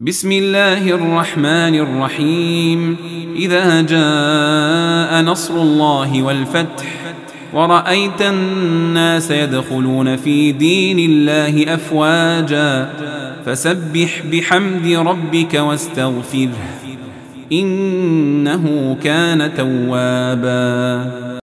بسم الله الرحمن الرحيم. إذا جاء نصر الله والفتح ورأيت الناس يدخلون في دين الله أفواجا فسبح بحمد ربك واستغفره إنه كان توابا.